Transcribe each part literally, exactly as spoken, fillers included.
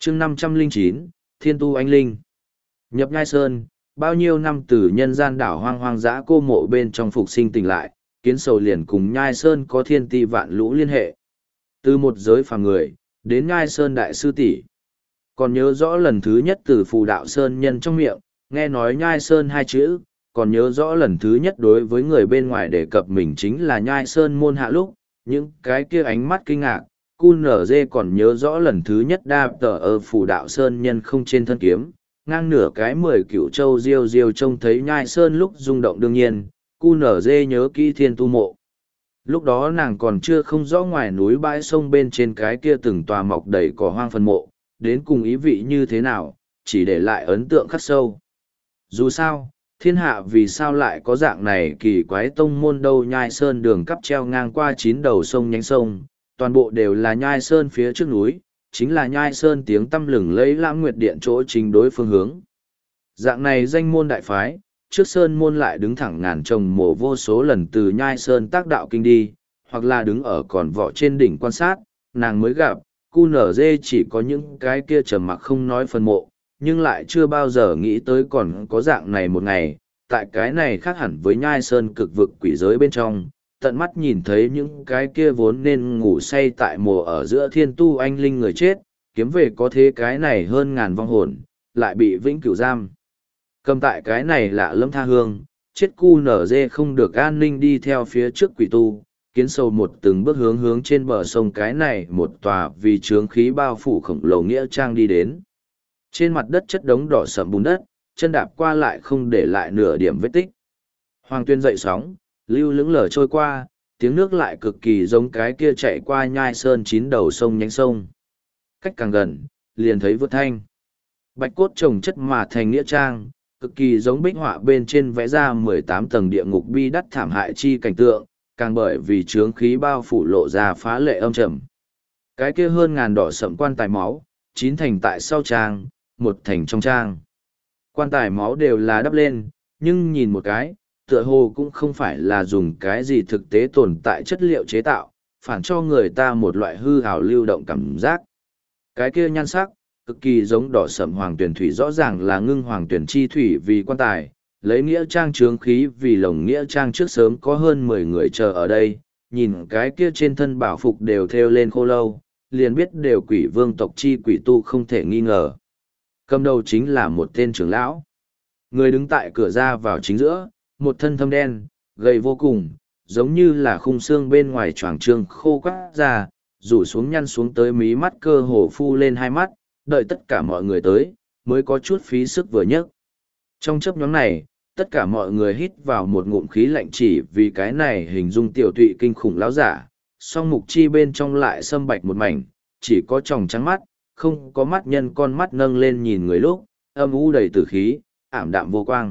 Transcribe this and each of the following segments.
chương năm trăm linh chín, Thiên Tu Anh Linh. Nhập Nhai Sơn, bao nhiêu năm từ nhân gian đảo hoang hoang dã cô mộ bên trong phục sinh tỉnh lại, Kiến Sầu liền cùng Nhai Sơn có thiên ti vạn lũ liên hệ. Từ một giới phàm người, đến Nhai Sơn đại sư tỷ. Còn nhớ rõ lần thứ nhất từ Phù Đạo Sơn nhân trong miệng, nghe nói Nhai Sơn hai chữ, còn nhớ rõ lần thứ nhất đối với người bên ngoài đề cập mình chính là Nhai Sơn môn hạ lúc, những cái kia ánh mắt kinh ngạc. Cu nở dê còn nhớ rõ lần thứ nhất đa tờ ở Phù Đạo Sơn nhân không trên thân kiếm, ngang nửa cái mười cựu châu diêu diêu trông thấy Nhai Sơn lúc rung động đương nhiên, cu nở dê nhớ kỹ thiên tu mộ. Lúc đó nàng còn chưa không rõ ngoài núi bãi sông bên trên cái kia từng tòa mọc đầy cỏ hoang phân mộ, đến cùng ý vị như thế nào, chỉ để lại ấn tượng khắc sâu. Dù sao, thiên hạ vì sao lại có dạng này kỳ quái tông môn đâu. Nhai Sơn đường cắp treo ngang qua chín đầu sông nhánh sông, toàn bộ đều là Nhai Sơn phía trước núi, chính là Nhai Sơn tiếng tăm lừng lấy Lãng Nguyệt Điện chỗ chính đối phương hướng. Dạng này danh môn đại phái, trước Sơn môn lại đứng thẳng ngàn trồng mổ vô số lần từ Nhai Sơn tác đạo kinh đi, hoặc là đứng ở còn vỏ trên đỉnh quan sát, nàng mới gặp, cu nở dê chỉ có những cái kia trầm mặc không nói phân mộ, nhưng lại chưa bao giờ nghĩ tới còn có dạng này một ngày, tại cái này khác hẳn với Nhai Sơn cực vực quỷ giới bên trong. Tận mắt nhìn thấy những cái kia vốn nên ngủ say tại mùa ở giữa thiên tu anh linh người chết, kiếm về có thế cái này hơn ngàn vong hồn, lại bị vĩnh cửu giam. Cầm tại cái này lạ lẫm tha hương, chết cu nở dê không được an ninh đi theo phía trước quỷ tu, Kiến Sầu một từng bước hướng hướng trên bờ sông cái này một tòa vì trướng khí bao phủ khổng lồ nghĩa trang đi đến. Trên mặt đất chất đống đỏ sậm bùn đất, chân đạp qua lại không để lại nửa điểm vết tích. Hoàng tuyên dậy sóng, lưu lững lờ trôi qua, tiếng nước lại cực kỳ giống cái kia chạy qua Nhai Sơn chín đầu sông nhánh sông. Cách càng gần, liền thấy vượt thanh. Bạch cốt trồng chất mà thành nghĩa trang, cực kỳ giống bích họa bên trên vẽ ra mười tám tầng địa ngục bi đắt thảm hại chi cảnh tượng, càng bởi vì trướng khí bao phủ lộ ra phá lệ âm trầm. Cái kia hơn ngàn đỏ sậm quan tài máu, chín thành tại sau trang, một thành trong trang. Quan tài máu đều là đắp lên, nhưng nhìn một cái, tựa hồ cũng không phải là dùng cái gì thực tế tồn tại chất liệu chế tạo, phản cho người ta một loại hư hào lưu động cảm giác. Cái kia nhan sắc, cực kỳ giống đỏ sẫm hoàng tuyển thủy, rõ ràng là ngưng hoàng tuyển chi thủy vì quan tài, lấy nghĩa trang trướng khí vì lồng nghĩa trang trước sớm có hơn mười người chờ ở đây, nhìn cái kia trên thân bảo phục đều thêu lên khô lâu, liền biết đều quỷ vương tộc chi quỷ tu không thể nghi ngờ. Cầm đầu chính là một tên trưởng lão. Người đứng tại cửa ra vào chính giữa, một thân thâm đen, gầy vô cùng, giống như là khung xương bên ngoài choàng trương khô quắt ra, rủ xuống nhăn xuống tới mí mắt cơ hồ phu lên hai mắt, đợi tất cả mọi người tới, mới có chút phí sức vừa nhấc. Trong chớp nhóm này, tất cả mọi người hít vào một ngụm khí lạnh chỉ vì cái này hình dung tiểu tụy kinh khủng lão giả, song mục chi bên trong lại sâm bạch một mảnh, chỉ có tròng trắng mắt, không có mắt nhân con mắt nâng lên nhìn người lúc, âm u đầy tử khí, ảm đạm vô quang.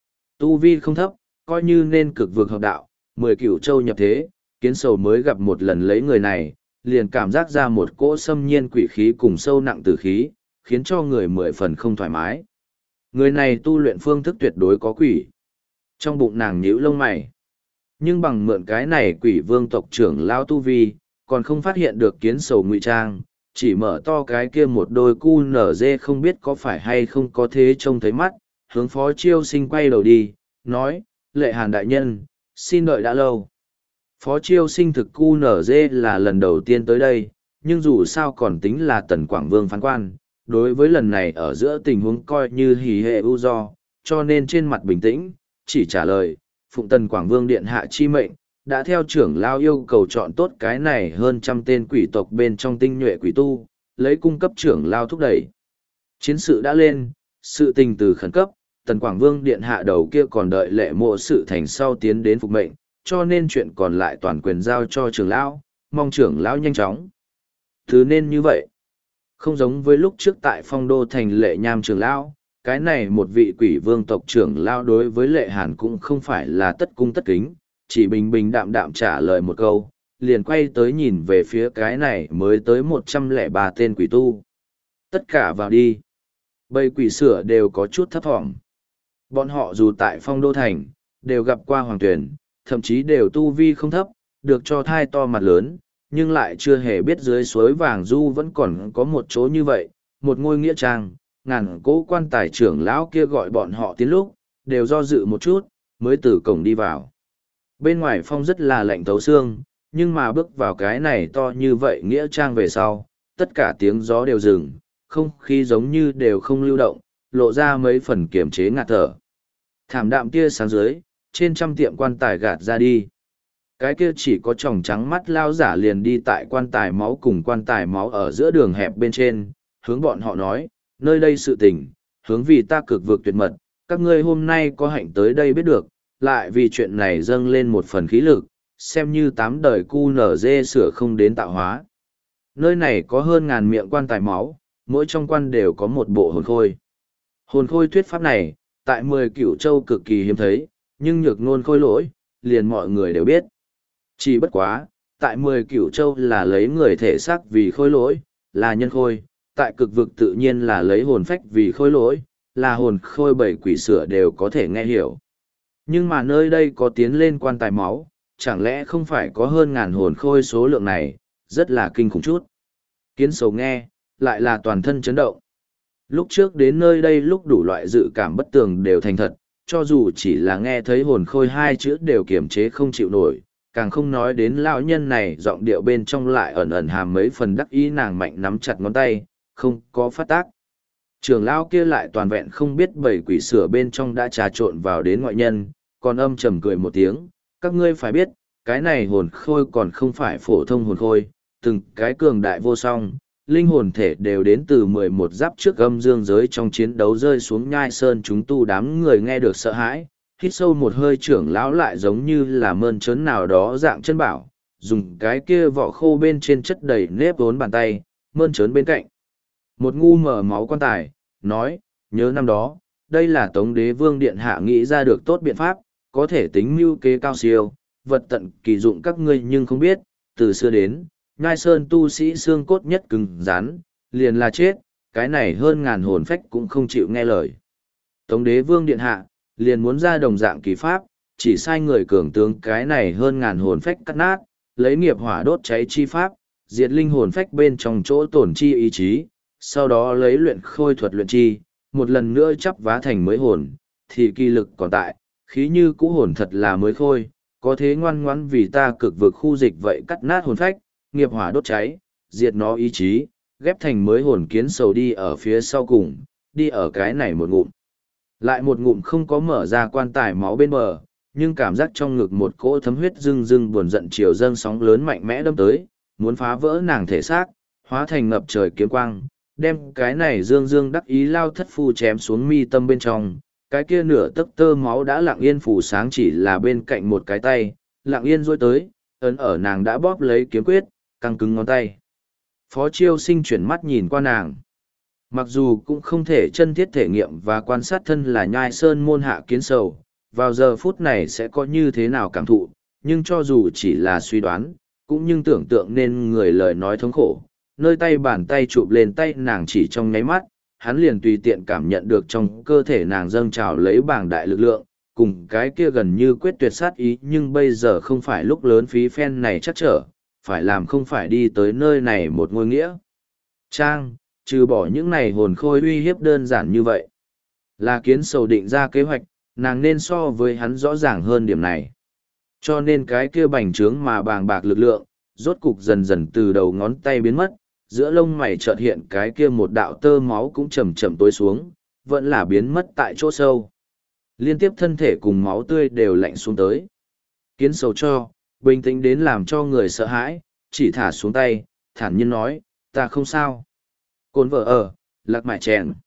Tu vi không thấp, coi như nên cực vực hợp đạo, mười cửu châu nhập thế, Kiến Sầu mới gặp một lần lấy người này, liền cảm giác ra một cỗ xâm nhiên quỷ khí cùng sâu nặng tử khí, khiến cho người mười phần không thoải mái. Người này tu luyện phương thức tuyệt đối có quỷ. Trong bụng nàng nhíu lông mày. Nhưng bằng mượn cái này quỷ vương tộc trưởng lao tu vi, còn không phát hiện được Kiến Sầu ngụy trang, chỉ mở to cái kia một đôi cu nở dê không biết có phải hay không có thế trông thấy mắt, hướng Phó Chiêu Sinh quay đầu đi, nói, Lệ Hàn đại nhân, xin đợi đã lâu. Phó Chiêu Sinh thực cu nở dê là lần đầu tiên tới đây, nhưng dù sao còn tính là Tần Quảng Vương phán quan, đối với lần này ở giữa tình huống coi như hỉ hệ ưu do, cho nên trên mặt bình tĩnh, chỉ trả lời, phụng Tần Quảng Vương điện hạ chi mệnh, đã theo trưởng lao yêu cầu chọn tốt cái này hơn trăm tên quỷ tộc bên trong tinh nhuệ quỷ tu, lấy cung cấp trưởng lao thúc đẩy. Chiến sự đã lên, sự tình từ khẩn cấp, Tần Quảng Vương điện hạ đầu kia còn đợi lệ mộ sự thành sau tiến đến phục mệnh, cho nên chuyện còn lại toàn quyền giao cho trưởng lão, mong trưởng lão nhanh chóng. Thứ nên như vậy. Không giống với lúc trước tại phong đô thành lệ nham trưởng lão, cái này một vị quỷ vương tộc trưởng lão đối với lệ hàn cũng không phải là tất cung tất kính, chỉ bình bình đạm đạm trả lời một câu, liền quay tới nhìn về phía cái này mới tới một trăm lẻ ba tên quỷ tu. Tất cả vào đi. Bầy quỷ sửa đều có chút thấp thỏm. Bọn họ dù tại phong đô thành, đều gặp qua hoàng tuyển, thậm chí đều tu vi không thấp, được cho thai to mặt lớn, nhưng lại chưa hề biết dưới suối vàng du vẫn còn có một chỗ như vậy, một ngôi nghĩa trang, ngàn cỗ quan tài trưởng lão kia gọi bọn họ tiến lúc, đều do dự một chút, mới từ cổng đi vào. Bên ngoài phong rất là lạnh thấu xương, nhưng mà bước vào cái này to như vậy nghĩa trang về sau, tất cả tiếng gió đều dừng, không khí giống như đều không lưu động, lộ ra mấy phần kiềm chế ngạt thở. Thảm đạm tia sáng dưới, trên trăm tiệm quan tài gạt ra đi. Cái kia chỉ có tròng trắng mắt lao giả liền đi tại quan tài máu cùng quan tài máu ở giữa đường hẹp bên trên, hướng bọn họ nói, nơi đây sự tình, hướng vì ta cực vực tuyệt mật, các ngươi hôm nay có hạnh tới đây biết được, lại vì chuyện này dâng lên một phần khí lực, xem như tám đời cu nở dê sửa không đến tạo hóa. Nơi này có hơn ngàn miệng quan tài máu, mỗi trong quan đều có một bộ hồn khôi. Hồn khôi thuyết pháp này, tại mười cửu châu cực kỳ hiếm thấy, nhưng nhược ngôn khôi lỗi, liền mọi người đều biết. Chỉ bất quá, tại mười cửu châu là lấy người thể xác vì khôi lỗi, là nhân khôi, tại cực vực tự nhiên là lấy hồn phách vì khôi lỗi, là hồn khôi bảy quỷ sửa đều có thể nghe hiểu. Nhưng mà nơi đây có tiến lên quan tài máu, chẳng lẽ không phải có hơn ngàn hồn khôi số lượng này, rất là kinh khủng chút. Kiến sầu nghe, lại là toàn thân chấn động. Lúc trước đến nơi đây lúc đủ loại dự cảm bất tường đều thành thật, cho dù chỉ là nghe thấy hồn khôi hai chữ đều kiềm chế không chịu nổi, càng không nói đến lão nhân này giọng điệu bên trong lại ẩn ẩn hàm mấy phần đắc ý, nàng mạnh nắm chặt ngón tay, không có phát tác. Trưởng lão kia lại toàn vẹn không biết bảy quỷ sửa bên trong đã trà trộn vào đến ngoại nhân, còn âm trầm cười một tiếng, các ngươi phải biết, cái này hồn khôi còn không phải phổ thông hồn khôi, từng cái cường đại vô song, linh hồn thể đều đến từ mười một giáp trước âm dương giới trong chiến đấu rơi xuống nhai sơn, chúng tu đám người nghe được sợ hãi, hít sâu một hơi, trưởng lão lại giống như là mơn trớn nào đó dạng chân bảo, dùng cái kia vỏ khô bên trên chất đầy nếp vốn bàn tay, mơn trớn bên cạnh. Một ngu mở máu quan tài, nói, nhớ năm đó, đây là Tống Đế Vương Điện Hạ nghĩ ra được tốt biện pháp, có thể tính mưu kế cao siêu, vật tận kỳ dụng các ngươi nhưng không biết, từ xưa đến, Nhai Sơn tu sĩ xương cốt nhất cứng rắn, liền là chết, cái này hơn ngàn hồn phách cũng không chịu nghe lời. Tống Đế Vương Điện Hạ, liền muốn ra đồng dạng kỳ pháp, chỉ sai người cường tướng cái này hơn ngàn hồn phách cắt nát, lấy nghiệp hỏa đốt cháy chi pháp, diệt linh hồn phách bên trong chỗ tổn chi ý chí, sau đó lấy luyện khôi thuật luyện chi, một lần nữa chắp vá thành mới hồn, thì kỳ lực còn tại, khí như cũ hồn thật là mới khôi, có thế ngoan ngoãn vì ta cực vực khu dịch vậy cắt nát hồn phách, nghiệp hỏa đốt cháy, diệt nó ý chí, ghép thành mới hồn. Kiến sầu đi ở phía sau cùng, đi ở cái này một ngụm. Lại một ngụm không có mở ra quan tài máu bên bờ, nhưng cảm giác trong ngực một cỗ thấm huyết rưng rưng buồn giận chiều dâng sóng lớn mạnh mẽ đâm tới, muốn phá vỡ nàng thể xác, hóa thành ngập trời kiếm quang, đem cái này dương dương đắc ý lao thất phu chém xuống mi tâm bên trong. Cái kia nửa tấc tơ máu đã lặng yên phủ sáng, chỉ là bên cạnh một cái tay, lặng yên rôi tới, ấn ở nàng đã bóp lấy kiếm quyết, căng cứng ngón tay. Phó Chiêu Sinh chuyển mắt nhìn qua nàng. Mặc dù cũng không thể chân thiết thể nghiệm và quan sát thân là Nhai Sơn môn hạ Kiến sầu, vào giờ phút này sẽ có như thế nào cảm thụ, nhưng cho dù chỉ là suy đoán, cũng nhưng tưởng tượng nên người lời nói thống khổ. Nơi tay bàn tay chụp lên tay nàng chỉ trong nháy mắt, hắn liền tùy tiện cảm nhận được trong cơ thể nàng dâng trào lấy bảng đại lực lượng, cùng cái kia gần như quyết tuyệt sát ý, nhưng bây giờ không phải lúc lớn phí phen này chắc trở, phải làm không phải đi tới nơi này một ngôi nghĩa trang, trừ bỏ những này hồn khôi uy hiếp đơn giản như vậy. Là Kiến sầu định ra kế hoạch, nàng nên so với hắn rõ ràng hơn điểm này. Cho nên cái kia bành trướng mà bàng bạc lực lượng, rốt cục dần dần từ đầu ngón tay biến mất, giữa lông mày chợt hiện cái kia một đạo tơ máu cũng chậm chậm tối xuống, vẫn là biến mất tại chỗ sâu. Liên tiếp thân thể cùng máu tươi đều lạnh xuống tới. Kiến sầu cho, bình tĩnh đến làm cho người sợ hãi, chỉ thả xuống tay, thản nhiên nói, ta không sao. Cồn vợ ở, lạc mại chèn.